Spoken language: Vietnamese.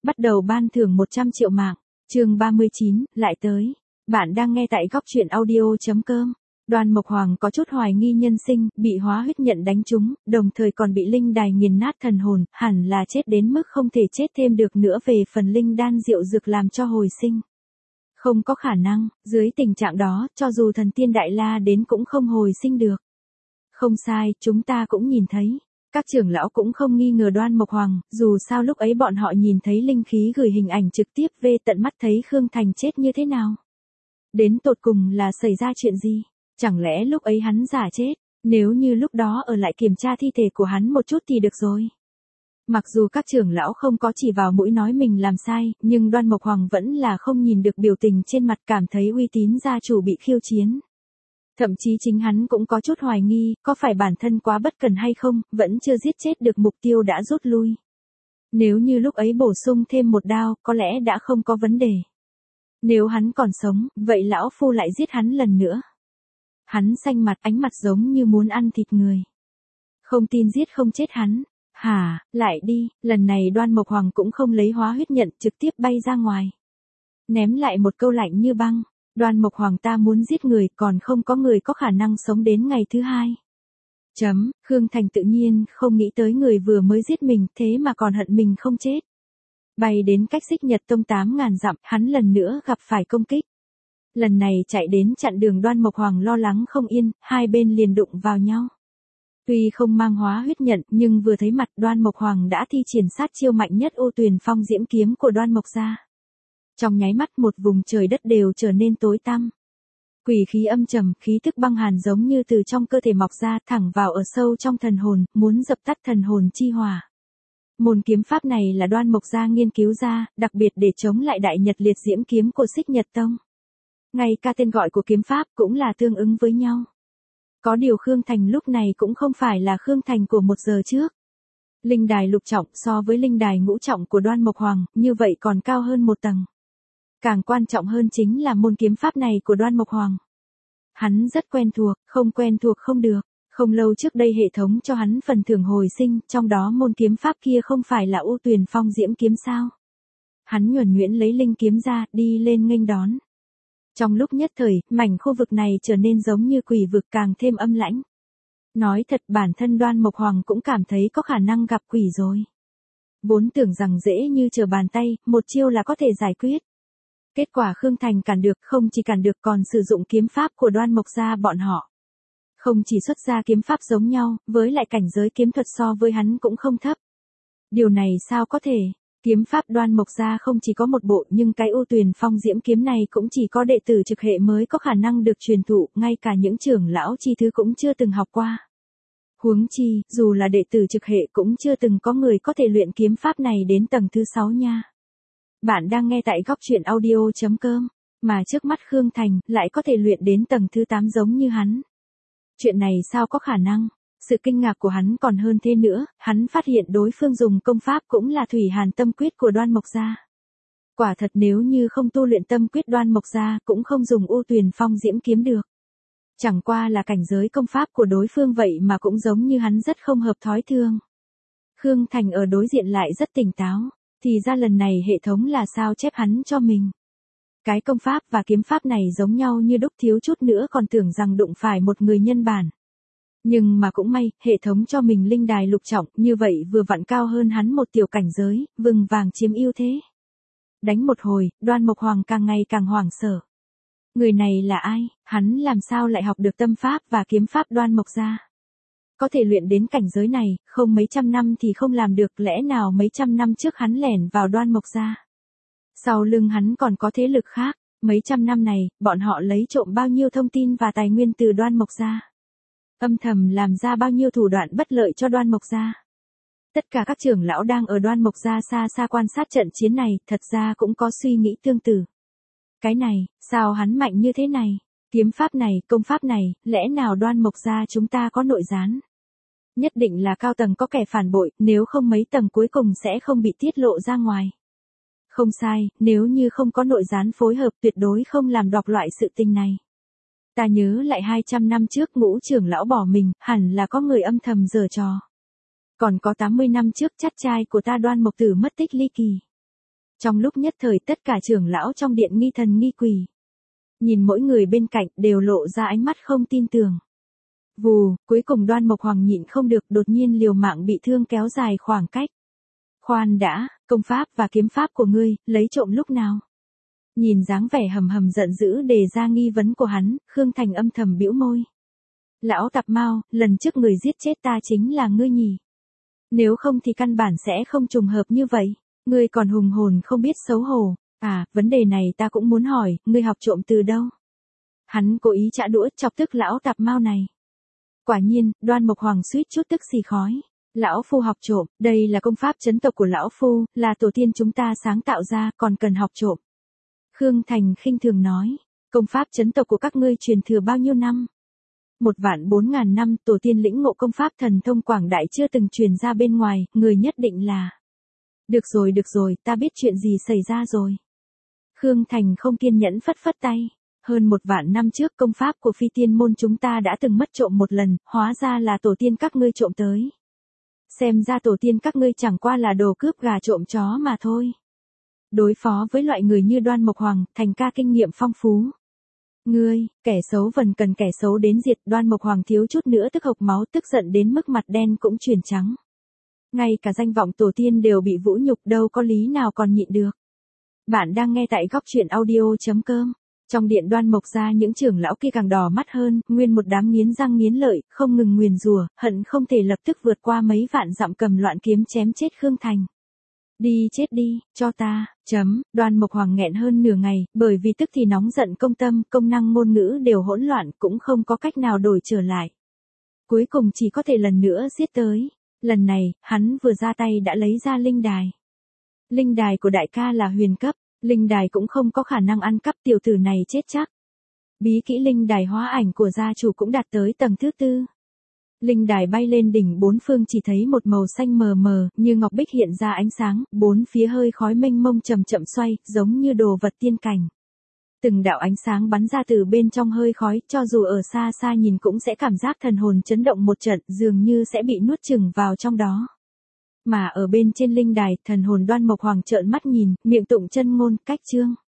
Bắt đầu ban thưởng 100 triệu mạng. Chương 39, lại tới. Bạn đang nghe tại góc truyện audio.com. Đoan Mộc Hoàng có chút hoài nghi nhân sinh, bị hóa huyết nhận đánh trúng, đồng thời còn bị linh đài nghiền nát thần hồn, hẳn là chết đến mức không thể chết thêm được nữa về phần linh đan diệu dược làm cho hồi sinh. Không có khả năng, dưới tình trạng đó, cho dù thần tiên đại la đến cũng không hồi sinh được. Không sai, chúng ta cũng nhìn thấy. Các trưởng lão cũng không nghi ngờ Đoan Mộc Hoàng, dù sao lúc ấy bọn họ nhìn thấy linh khí gửi hình ảnh trực tiếp về tận mắt thấy Khương Thành chết như thế nào. Đến tột cùng là xảy ra chuyện gì? Chẳng lẽ lúc ấy hắn giả chết, nếu như lúc đó ở lại kiểm tra thi thể của hắn một chút thì được rồi. Mặc dù các trưởng lão không có chỉ vào mũi nói mình làm sai, nhưng Đoan Mộc Hoàng vẫn là không nhìn được biểu tình trên mặt, cảm thấy uy tín gia chủ bị khiêu chiến. Thậm chí chính hắn cũng có chút hoài nghi, có phải bản thân quá bất cần hay không, vẫn chưa giết chết được mục tiêu đã rút lui. Nếu như lúc ấy bổ sung thêm một đao, có lẽ đã không có vấn đề. Nếu hắn còn sống, vậy lão phu lại giết hắn lần nữa. Hắn xanh mặt, ánh mặt giống như muốn ăn thịt người. Không tin giết không chết hắn. Hả, lại đi, lần này Đoan Mộc Hoàng cũng không lấy hóa huyết nhận, trực tiếp bay ra ngoài. Ném lại một câu lạnh như băng. Đoan Mộc Hoàng, ta muốn giết người, còn không có người có khả năng sống đến ngày thứ hai. Khương Thành tự nhiên không nghĩ tới người vừa mới giết mình, thế mà còn hận mình không chết. Bay đến cách Xích Nhật Tông 8.000 dặm, hắn lần nữa gặp phải công kích. Lần này chạy đến chặn đường, Đoan Mộc Hoàng lo lắng không yên, hai bên liền đụng vào nhau. Tuy không mang hóa huyết nhận, nhưng vừa thấy mặt Đoan Mộc Hoàng đã thi triển sát chiêu mạnh nhất Ô Tuyền Phong diễm kiếm của Đoan Mộc gia. Trong nháy mắt một vùng trời đất đều trở nên tối tăm. Quỷ khí âm trầm, khí tức băng hàn giống như từ trong cơ thể mọc ra, thẳng vào ở sâu trong thần hồn, muốn dập tắt thần hồn chi hỏa. Môn kiếm pháp này là Đoan Mộc gia nghiên cứu ra, đặc biệt để chống lại Đại Nhật Liệt Diễm kiếm của Xích Nhật Tông. Ngay cả tên gọi của kiếm pháp cũng là tương ứng với nhau. Có điều Khương Thành lúc này cũng không phải là Khương Thành của 1 giờ trước. Linh đài lục trọng so với linh đài ngũ trọng của Đoan Mộc Hoàng, như vậy còn cao hơn 1 tầng. Càng quan trọng hơn chính là môn kiếm pháp này của Đoan Mộc Hoàng. Hắn rất quen thuộc, không quen thuộc không được. Không lâu trước đây hệ thống cho hắn phần thưởng hồi sinh, trong đó môn kiếm pháp kia không phải là Ô Tuyền Phong diễm kiếm sao. Hắn nhuần nhuyễn lấy linh kiếm ra, đi lên nghênh đón. Trong lúc nhất thời, mảnh khu vực này trở nên giống như quỷ vực, càng thêm âm lãnh. Nói thật, bản thân Đoan Mộc Hoàng cũng cảm thấy có khả năng gặp quỷ rồi. Vốn tưởng rằng dễ như trở bàn tay, một chiêu là có thể giải quyết. Kết quả Khương Thành cản được, không chỉ cản được còn sử dụng kiếm pháp của Đoan Mộc gia bọn họ. Không chỉ xuất ra kiếm pháp giống nhau, với lại cảnh giới kiếm thuật so với hắn cũng không thấp. Điều này sao có thể? Kiếm pháp Đoan Mộc gia không chỉ có một bộ, nhưng cái Ô Tuyền Phong diễm kiếm này cũng chỉ có đệ tử trực hệ mới có khả năng được truyền thụ, ngay cả những trưởng lão chi thứ cũng chưa từng học qua. Huống chi, dù là đệ tử trực hệ cũng chưa từng có người có thể luyện kiếm pháp này đến tầng thứ 6 nha. Bạn đang nghe tại góc truyện audio.com, mà trước mắt Khương Thành lại có thể luyện đến tầng thứ 8 giống như hắn. Chuyện này sao có khả năng? Sự kinh ngạc của hắn còn hơn thế nữa, hắn phát hiện đối phương dùng công pháp cũng là Thủy Hàn Tâm Quyết của Đoan Mộc gia. Quả thật nếu như không tu luyện Tâm Quyết Đoan Mộc gia cũng không dùng Ô Tuyền Phong diễm kiếm được. Chẳng qua là cảnh giới công pháp của đối phương vậy mà cũng giống như hắn rất không hợp thói thường. Khương Thành ở đối diện lại rất tỉnh táo, thì ra lần này hệ thống là sao chép hắn cho mình. Cái công pháp và kiếm pháp này giống nhau như đúc, thiếu chút nữa còn tưởng rằng đụng phải một người nhân bản. Nhưng mà cũng may, hệ thống cho mình linh đài lục trọng, như vậy vừa vặn cao hơn hắn một tiểu cảnh giới, vững vàng chiếm ưu thế. Đánh một hồi, Đoan Mộc Hoàng càng ngày càng hoảng sợ. Người này là ai? Hắn làm sao lại học được tâm pháp và kiếm pháp Đoan Mộc gia? Có thể luyện đến cảnh giới này, không mấy trăm năm thì không làm được, lẽ nào mấy trăm năm trước hắn lẻn vào Đoan Mộc gia? Sau lưng hắn còn có thế lực khác, mấy trăm năm này, bọn họ lấy trộm bao nhiêu thông tin và tài nguyên từ Đoan Mộc gia? Âm thầm làm ra bao nhiêu thủ đoạn bất lợi cho Đoan Mộc gia? Tất cả các trưởng lão đang ở Đoan Mộc gia xa xa quan sát trận chiến này, thật ra cũng có suy nghĩ tương tự. Cái này, sao hắn mạnh như thế này? Kiếm pháp này, công pháp này, lẽ nào Đoan Mộc gia chúng ta có nội gián? Nhất định là cao tầng có kẻ phản bội, nếu không mấy tầng cuối cùng sẽ không bị tiết lộ ra ngoài. Không sai, nếu như không có nội gián phối hợp tuyệt đối không làm đọc loại sự tình này. Ta nhớ lại 200 năm trước Ngũ trưởng lão bỏ mình, hẳn là có người âm thầm giở trò. Còn có 80 năm trước chắt trai của ta Đoan Mộc Tử mất tích ly kỳ. Trong lúc nhất thời tất cả trưởng lão trong điện nghi thần nghi quỷ. Nhìn mỗi người bên cạnh đều lộ ra ánh mắt không tin tưởng. Vù, cuối cùng Đoan Mộc Hoàng nhịn không được đột nhiên liều mạng bị thương kéo dài khoảng cách. Khoan đã, công pháp và kiếm pháp của ngươi, lấy trộm lúc nào? Nhìn dáng vẻ hầm hầm giận dữ đề ra nghi vấn của hắn, Khương Thành âm thầm bĩu môi. Lão tạp mao, lần trước người giết chết ta chính là ngươi nhỉ? Nếu không thì căn bản sẽ không trùng hợp như vậy. Ngươi còn hùng hồn không biết xấu hổ. À, vấn đề này ta cũng muốn hỏi, ngươi học trộm từ đâu? Hắn cố ý chạ đũa chọc tức lão tạp mao này. Quả nhiên, Đoan Mộc Hoàng suýt chút tức xì khói. Lão phu học trộm, đây là công pháp chấn tộc của lão phu, là tổ tiên chúng ta sáng tạo ra, còn cần học trộm. Khương Thành khinh thường nói, công pháp chấn tộc của các ngươi truyền thừa bao nhiêu năm? 1.400.000 năm, tổ tiên lĩnh ngộ công pháp thần thông quảng đại chưa từng truyền ra bên ngoài, người nhất định là. Được rồi, ta biết chuyện gì xảy ra rồi. Khương Thành không kiên nhẫn phất phất tay. Hơn 1.000 năm trước công pháp của phi tiên môn chúng ta đã từng mất trộm một lần, hóa ra là tổ tiên các ngươi trộm tới. Xem ra tổ tiên các ngươi chẳng qua là đồ cướp gà trộm chó mà thôi. Đối phó với loại người như Đoan Mộc Hoàng, Thành ca kinh nghiệm phong phú. Ngươi, kẻ xấu vần cần kẻ xấu đến diệt. Đoan Mộc Hoàng thiếu chút nữa tức hộc máu, tức giận đến mức mặt đen cũng chuyển trắng. Ngay cả danh vọng tổ tiên đều bị vũ nhục, đâu có lý nào còn nhịn được. Bạn đang nghe tại góc truyện audio.com. Trong điện Đoan Mộc gia những trưởng lão kia càng đỏ mắt hơn, nguyên một đám nghiến răng nghiến lợi, không ngừng nguyền rủa, hận không thể lập tức vượt qua mấy vạn dặm cầm loạn kiếm chém chết Khương Thành. Đi chết đi, cho ta, Đoan Mộc Hoàng nghẹn hơn nửa ngày, bởi vì tức thì nóng giận công tâm, công năng ngôn ngữ đều hỗn loạn, cũng không có cách nào đổi trở lại. Cuối cùng chỉ có thể lần nữa giết tới. Lần này, hắn vừa ra tay đã lấy ra linh đài. Linh đài của đại ca là huyền cấp, linh đài cũng không có khả năng ăn cắp, tiểu tử này chết chắc. Bí kỹ linh đài hóa ảnh của gia chủ cũng đạt tới tầng thứ 4. Linh đài bay lên đỉnh bốn phương chỉ thấy một màu xanh mờ mờ, như ngọc bích hiện ra ánh sáng, bốn phía hơi khói mênh mông chậm chậm xoay, giống như đồ vật tiên cảnh. Từng đạo ánh sáng bắn ra từ bên trong hơi khói, cho dù ở xa xa nhìn cũng sẽ cảm giác thần hồn chấn động một trận, dường như sẽ bị nuốt chửng vào trong đó. Mà ở bên trên linh đài, thần hồn Đoan Mộc Hoàng trợn mắt nhìn, miệng tụng chân ngôn, cách chương.